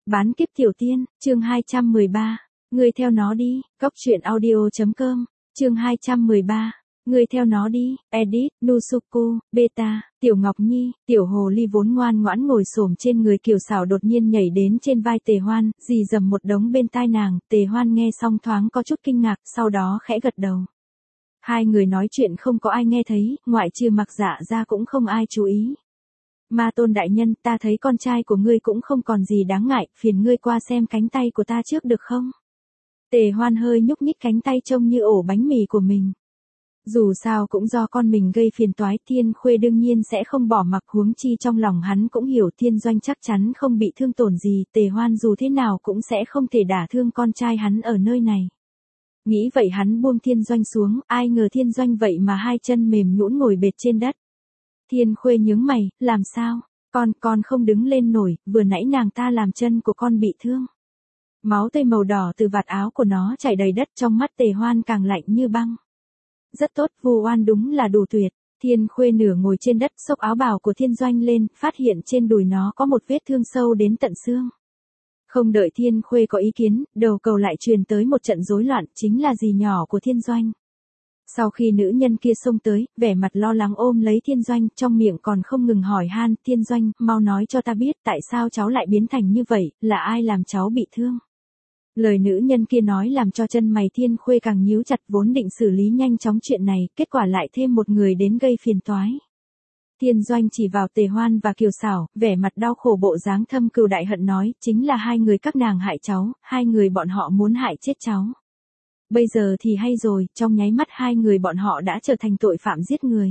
Bán kiếp tiểu tiên, chương 213. Ngươi theo nó đi, Cóc truyện audio.com, chương 213. Ngươi theo nó đi, edit, Nusuku, beta, Tiểu Ngọc Nhi, tiểu hồ ly vốn ngoan ngoãn ngồi xổm trên người Kiều Sảo đột nhiên nhảy đến trên vai Tề Hoan, rì rầm một đống bên tai nàng, Tề Hoan nghe xong thoáng có chút kinh ngạc, sau đó khẽ gật đầu. Hai người nói chuyện không có ai nghe thấy, ngoại trừ Mặc Dạ ra cũng không ai chú ý. Ma Tôn đại nhân, ta thấy con trai của ngươi cũng không còn gì đáng ngại, phiền ngươi qua xem cánh tay của ta trước được không? Tề Hoan hơi nhúc nhích cánh tay trông như ổ bánh mì của mình. Dù sao cũng do con mình gây phiền toái, Thiên Khuê đương nhiên sẽ không bỏ mặc, huống chi trong lòng hắn cũng hiểu Thiên Doanh chắc chắn không bị thương tổn gì, Tề Hoan dù thế nào cũng sẽ không thể đả thương con trai hắn ở nơi này. Nghĩ vậy hắn buông Thiên Doanh xuống, ai ngờ Thiên Doanh vậy mà hai chân mềm nhũn ngồi bệt trên đất. Thiên Khuê nhướng mày, làm sao? Con không đứng lên nổi, vừa nãy nàng ta làm chân của con bị thương. Máu tươi màu đỏ từ vạt áo của nó chảy đầy đất, trong mắt Tề Hoan càng lạnh như băng. Rất tốt, Vu Oan đúng là đủ tuyệt. Thiên Khuê nửa ngồi trên đất, xốc áo bào của Thiên Doanh lên, phát hiện trên đùi nó có một vết thương sâu đến tận xương. Không đợi Thiên Khuê có ý kiến, đầu cầu lại truyền tới một trận rối loạn, chính là dì nhỏ của Thiên Doanh. Sau khi nữ nhân kia xông tới, vẻ mặt lo lắng ôm lấy Thiên Doanh, trong miệng còn không ngừng hỏi han, Thiên Doanh, mau nói cho ta biết tại sao cháu lại biến thành như vậy, là ai làm cháu bị thương. Lời nữ nhân kia nói làm cho chân mày Thiên Khuê càng nhíu chặt, vốn định xử lý nhanh chóng chuyện này, kết quả lại thêm một người đến gây phiền toái. Thiên Doanh chỉ vào Tề Hoan và Kiều Sảo, vẻ mặt đau khổ bộ dáng thâm cừu đại hận nói, chính là hai người các nàng hại cháu, hai người bọn họ muốn hại chết cháu. Bây giờ thì hay rồi, trong nháy mắt hai người bọn họ đã trở thành tội phạm giết người.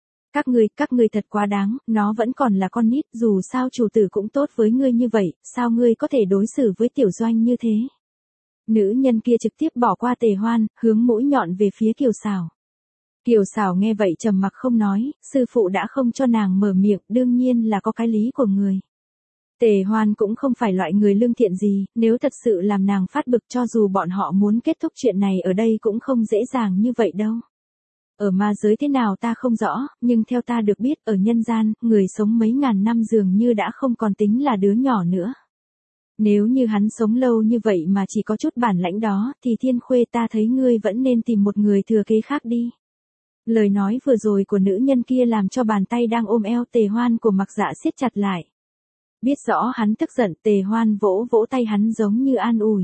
Các ngươi thật quá đáng, nó vẫn còn là con nít, dù sao chủ tử cũng tốt với ngươi như vậy, sao ngươi có thể đối xử với Tiểu Doanh như thế? Nữ nhân kia trực tiếp bỏ qua Tề Hoan, hướng mũi nhọn về phía Kiều Sảo. Kiều Sảo nghe vậy trầm mặc không nói, sư phụ đã không cho nàng mở miệng, đương nhiên là có cái lý của người. Tề Hoan cũng không phải loại người lương thiện gì, nếu thật sự làm nàng phát bực, cho dù bọn họ muốn kết thúc chuyện này ở đây cũng không dễ dàng như vậy đâu. Ở ma giới thế nào ta không rõ, nhưng theo ta được biết ở nhân gian, người sống mấy ngàn năm dường như đã không còn tính là đứa nhỏ nữa. Nếu như hắn sống lâu như vậy mà chỉ có chút bản lãnh đó, thì Thiên Khuê ta thấy ngươi vẫn nên tìm một người thừa kế khác đi. Lời nói vừa rồi của nữ nhân kia làm cho bàn tay đang ôm eo Tề Hoan của Mặc Dạ siết chặt lại. Biết rõ hắn tức giận, Tề Hoan vỗ vỗ tay hắn giống như an ủi.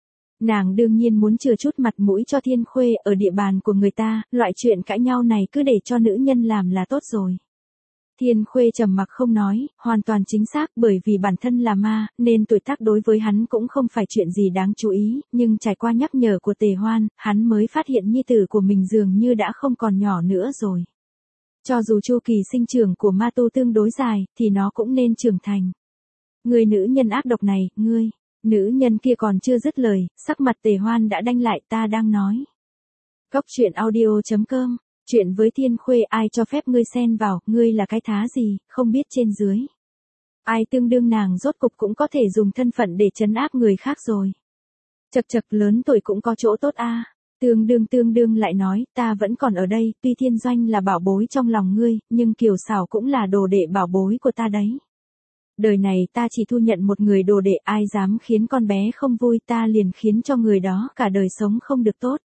Nàng đương nhiên muốn chừa chút mặt mũi cho Thiên Khuê, ở địa bàn của người ta, loại chuyện cãi nhau này cứ để cho nữ nhân làm là tốt rồi. Thiên Khuê trầm mặc không nói, hoàn toàn chính xác, bởi vì bản thân là ma, nên tuổi tác đối với hắn cũng không phải chuyện gì đáng chú ý, nhưng trải qua nhắc nhở của Tề Hoan, hắn mới phát hiện nhi tử của mình dường như đã không còn nhỏ nữa rồi. Cho dù chu kỳ sinh trưởng của ma tu tương đối dài, thì nó cũng nên trưởng thành. Người nữ nhân ác độc này, ngươi. Nữ nhân kia còn chưa dứt lời, sắc mặt Tề Hoan đã đanh lại, ta đang nói. Cóc truyện audio.com, chuyện với Thiên Khuê, ai cho phép ngươi xen vào, ngươi là cái thá gì, không biết trên dưới. Ai tương đương nàng rốt cục cũng có thể dùng thân phận để trấn áp người khác rồi. Chật chật, lớn tuổi cũng có chỗ tốt a. Tương đương lại nói, ta vẫn còn ở đây, tuy Thiên Doanh là bảo bối trong lòng ngươi, nhưng Kiều Sảo cũng là đồ đệ bảo bối của ta đấy. Đời này ta chỉ thu nhận một người đồ đệ, ai dám khiến con bé không vui ta liền khiến cho người đó cả đời sống không được tốt.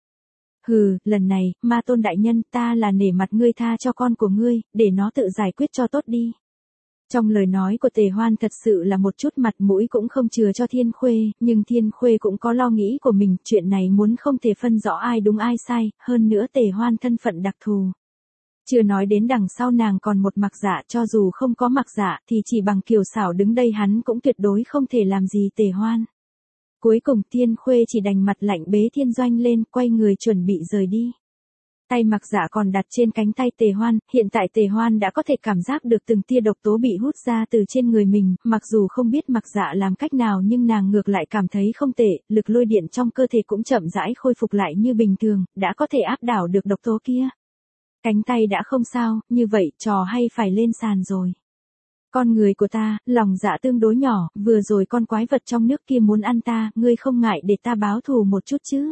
Hừ, lần này, Ma Tôn đại nhân, ta là nể mặt ngươi tha cho con của ngươi, để nó tự giải quyết cho tốt đi. Trong lời nói của Tề Hoan thật sự là một chút mặt mũi cũng không chừa cho Thiên Khuê, nhưng Thiên Khuê cũng có lo nghĩ của mình, chuyện này muốn không thể phân rõ ai đúng ai sai, hơn nữa Tề Hoan thân phận đặc thù. Chưa nói đến đằng sau nàng còn một Mặc Dạ, cho dù không có Mặc Dạ thì chỉ bằng Kiều Sảo đứng đây hắn cũng tuyệt đối không thể làm gì Tề Hoan. Cuối cùng Thiên Khuê chỉ đành mặt lạnh bế Thiên Doanh lên, quay người chuẩn bị rời đi. Tay Mặc Dạ còn đặt trên cánh tay Tề Hoan, hiện tại Tề Hoan đã có thể cảm giác được từng tia độc tố bị hút ra từ trên người mình, mặc dù không biết Mặc Dạ làm cách nào nhưng nàng ngược lại cảm thấy không tệ, lực lôi điện trong cơ thể cũng chậm rãi khôi phục lại như bình thường, đã có thể áp đảo được độc tố kia. Cánh tay đã không sao, như vậy trò hay phải lên sàn rồi. Con người của ta, lòng dạ tương đối nhỏ, vừa rồi con quái vật trong nước kia muốn ăn ta, ngươi không ngại để ta báo thù một chút chứ?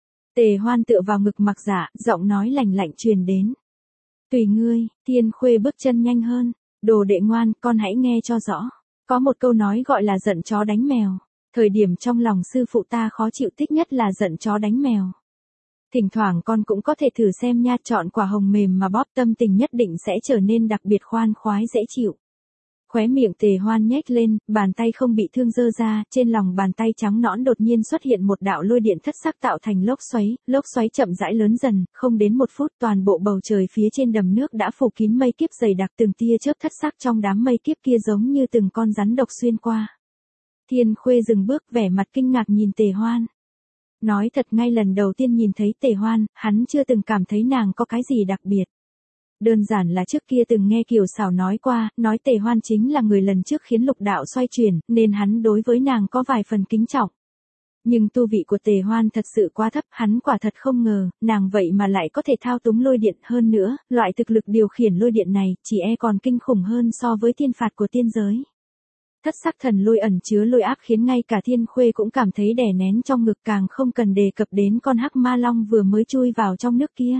Tề Hoan tựa vào ngực Mặc Dạ, giọng nói lạnh lạnh truyền đến. Tùy ngươi, Thiên Khuê bước chân nhanh hơn, đồ đệ ngoan, con hãy nghe cho rõ. Có một câu nói gọi là giận chó đánh mèo. Thời điểm trong lòng sư phụ ta khó chịu thích nhất là giận chó đánh mèo. Thỉnh thoảng con cũng có thể thử xem nha, chọn quả hồng mềm mà bóp tâm tình nhất định sẽ trở nên đặc biệt khoan khoái dễ chịu. Khóe miệng Tề Hoan nhếch lên, bàn tay không bị thương giơ ra, trên lòng bàn tay trắng nõn đột nhiên xuất hiện một đạo lôi điện thất sắc tạo thành lốc xoáy chậm rãi lớn dần, không đến 1 phút toàn bộ bầu trời phía trên đầm nước đã phủ kín mây kiếp dày đặc, từng tia chớp thất sắc trong đám mây kiếp kia giống như từng con rắn độc xuyên qua. Thiên Khuê dừng bước, vẻ mặt kinh ngạc nhìn Tề Hoan. Nói thật, ngay lần đầu tiên nhìn thấy Tề Hoan, hắn chưa từng cảm thấy nàng có cái gì đặc biệt. Đơn giản là trước kia từng nghe Kiều Sảo nói qua, nói Tề Hoan chính là người lần trước khiến lục đạo xoay chuyển, nên hắn đối với nàng có vài phần kính trọng. Nhưng tu vị của Tề Hoan thật sự quá thấp, hắn quả thật không ngờ, nàng vậy mà lại có thể thao túng lôi điện, hơn nữa, loại thực lực điều khiển lôi điện này, chỉ còn kinh khủng hơn so với thiên phạt của tiên giới. Thất sắc thần lôi ẩn chứa lôi áp khiến ngay cả Thiên Khuê cũng cảm thấy đè nén trong ngực, càng không cần đề cập đến con hắc ma long vừa mới chui vào trong nước kia.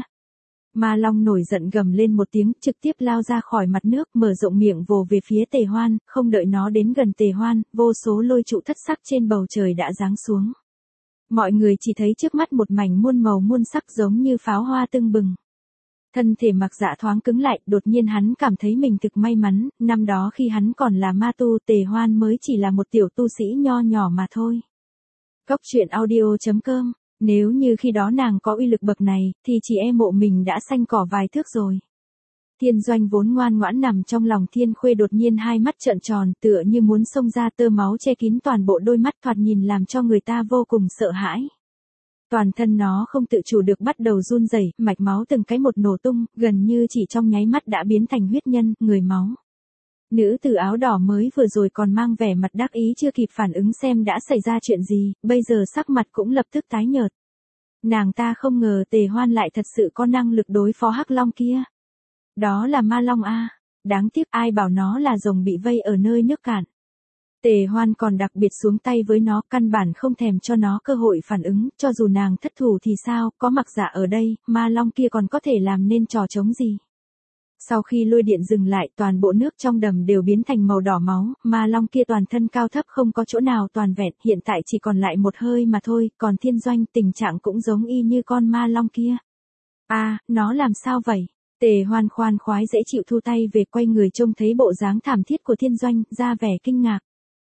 Ma long nổi giận gầm lên một tiếng, trực tiếp lao ra khỏi mặt nước, mở rộng miệng vồ về phía Tề Hoan, không đợi nó đến gần Tề Hoan, vô số lôi trụ thất sắc trên bầu trời đã giáng xuống. Mọi người chỉ thấy trước mắt một mảnh muôn màu muôn sắc giống như pháo hoa tưng bừng. Thân thể Mặc Dạ thoáng cứng lại, đột nhiên hắn cảm thấy mình thực may mắn, năm đó khi hắn còn là ma tu, Tề Hoan mới chỉ là một tiểu tu sĩ nho nhỏ mà thôi. Cốc truyện audio.com. Nếu như khi đó nàng có uy lực bậc này, thì chỉ mộ mình đã xanh cỏ vài thước rồi. Thiên Doanh vốn ngoan ngoãn nằm trong lòng Thiên Khuê đột nhiên hai mắt trợn tròn, tựa như muốn xông ra, tơ máu che kín toàn bộ đôi mắt, thoạt nhìn làm cho người ta vô cùng sợ hãi. Toàn thân nó không tự chủ được bắt đầu run rẩy, mạch máu từng cái một nổ tung, gần như chỉ trong nháy mắt đã biến thành huyết nhân, người máu. Nữ tử áo đỏ mới vừa rồi còn mang vẻ mặt đắc ý chưa kịp phản ứng xem đã xảy ra chuyện gì, bây giờ sắc mặt cũng lập tức tái nhợt. Nàng ta không ngờ Tề Hoan lại thật sự có năng lực đối phó hắc long kia. Đó là ma long a, đáng tiếc ai bảo nó là rồng bị vây ở nơi nước cạn. Tề Hoan còn đặc biệt xuống tay với nó, căn bản không thèm cho nó cơ hội phản ứng, cho dù nàng thất thủ thì sao, có Mặc Dạ ở đây, ma long kia còn có thể làm nên trò trống gì. Sau khi lôi điện dừng lại, toàn bộ nước trong đầm đều biến thành màu đỏ máu, ma long kia toàn thân cao thấp không có chỗ nào toàn vẹn, hiện tại chỉ còn lại một hơi mà thôi, còn Thiên Doanh tình trạng cũng giống y như con ma long kia. Nó làm sao vậy? Tề Hoan khoan khoái dễ chịu thu tay về, quay người trông thấy bộ dáng thảm thiết của Thiên Doanh, ra vẻ kinh ngạc.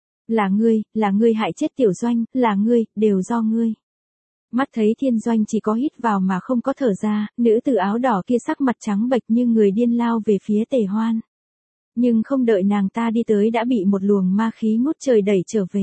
Là ngươi hại chết Tiểu Doanh, là ngươi, đều do ngươi. Mắt thấy Thiên Doanh chỉ có hít vào mà không có thở ra, nữ tử áo đỏ kia sắc mặt trắng bệch như người điên lao về phía Tề Hoan. Nhưng không đợi nàng ta đi tới đã bị một luồng ma khí ngút trời đẩy trở về.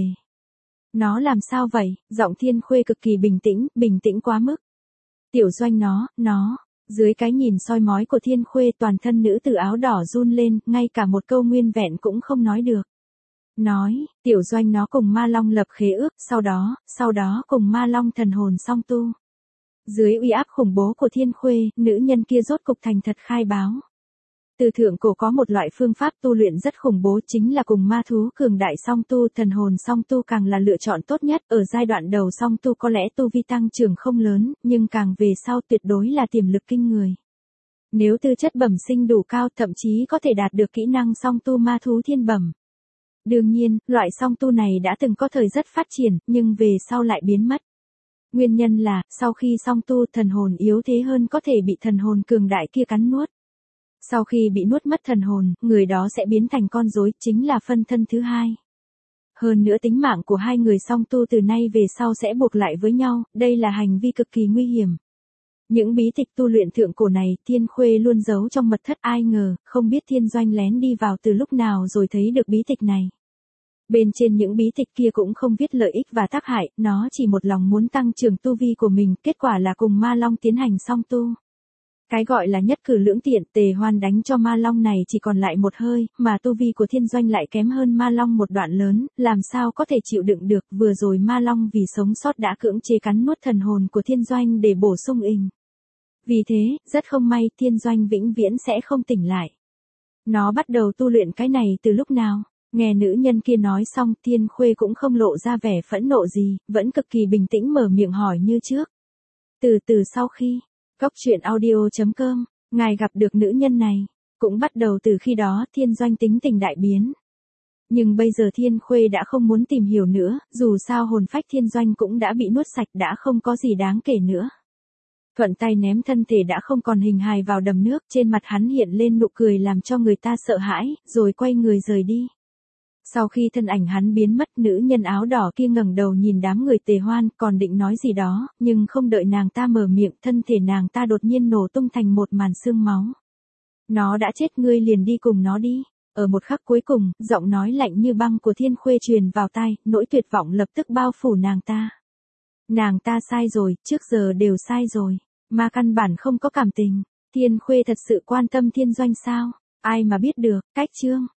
Nó làm sao vậy? Giọng Thiên Khuê cực kỳ bình tĩnh quá mức. Tiểu Doanh nó. Dưới cái nhìn soi mói của Thiên Khuê, toàn thân nữ tử áo đỏ run lên, ngay cả một câu nguyên vẹn cũng không nói được. Nói, Tiểu Doanh nó cùng ma long lập khế ước, sau đó cùng ma long thần hồn song tu. Dưới uy áp khủng bố của Thiên Khuê, nữ nhân kia rốt cục thành thật khai báo. Từ thượng cổ có một loại phương pháp tu luyện rất khủng bố, chính là cùng ma thú cường đại song tu, thần hồn song tu càng là lựa chọn tốt nhất. Ở giai đoạn đầu song tu có lẽ tu vi tăng trưởng không lớn, nhưng càng về sau tuyệt đối là tiềm lực kinh người. Nếu tư chất bẩm sinh đủ cao, thậm chí có thể đạt được kỹ năng song tu ma thú thiên bẩm. Đương nhiên, loại song tu này đã từng có thời rất phát triển, nhưng về sau lại biến mất. Nguyên nhân là, sau khi song tu, thần hồn yếu thế hơn có thể bị thần hồn cường đại kia cắn nuốt. Sau khi bị nuốt mất thần hồn, người đó sẽ biến thành con rối, chính là phân thân thứ hai. Hơn nữa tính mạng của hai người song tu từ nay về sau sẽ buộc lại với nhau, đây là hành vi cực kỳ nguy hiểm. Những bí tịch tu luyện thượng cổ này, Thiên Khuê luôn giấu trong mật thất, ai ngờ, không biết Thiên Doanh lén đi vào từ lúc nào rồi thấy được bí tịch này. Bên trên những bí tịch kia cũng không viết lợi ích và tác hại, nó chỉ một lòng muốn tăng trưởng tu vi của mình, kết quả là cùng ma long tiến hành song tu. Cái gọi là nhất cử lưỡng tiện, Tề Hoan đánh cho ma long này chỉ còn lại một hơi, mà tu vi của Thiên Doanh lại kém hơn ma long một đoạn lớn, làm sao có thể chịu đựng được, vừa rồi ma long vì sống sót đã cưỡng chế cắn nuốt thần hồn của Thiên Doanh để bổ sung ình. Vì thế, rất không may, Thiên Doanh vĩnh viễn sẽ không tỉnh lại. Nó bắt đầu tu luyện cái này từ lúc nào? Nghe nữ nhân kia nói xong, Thiên Khuê cũng không lộ ra vẻ phẫn nộ gì, vẫn cực kỳ bình tĩnh mở miệng hỏi như trước. Từ sau khi, Cốc truyện audio.com, ngài gặp được nữ nhân này, cũng bắt đầu từ khi đó Thiên Doanh tính tình đại biến. Nhưng bây giờ Thiên Khuê đã không muốn tìm hiểu nữa, dù sao hồn phách Thiên Doanh cũng đã bị nuốt sạch, đã không có gì đáng kể nữa. Thuận tay ném thân thể đã không còn hình hài vào đầm nước, trên mặt hắn hiện lên nụ cười làm cho người ta sợ hãi, rồi quay người rời đi. Sau khi thân ảnh hắn biến mất, nữ nhân áo đỏ kia ngẩng đầu nhìn đám người Tề Hoan, còn định nói gì đó, nhưng không đợi nàng ta mở miệng, thân thể nàng ta đột nhiên nổ tung thành một màn xương máu. Nó đã chết, ngươi liền đi cùng nó đi. Ở một khắc cuối cùng, giọng nói lạnh như băng của Thiên Khuê truyền vào tai, nỗi tuyệt vọng lập tức bao phủ nàng ta. Nàng ta sai rồi, trước giờ đều sai rồi, mà căn bản không có cảm tình. Thiên Khuê thật sự quan tâm Thiên Doanh sao? Ai mà biết được. Cách chương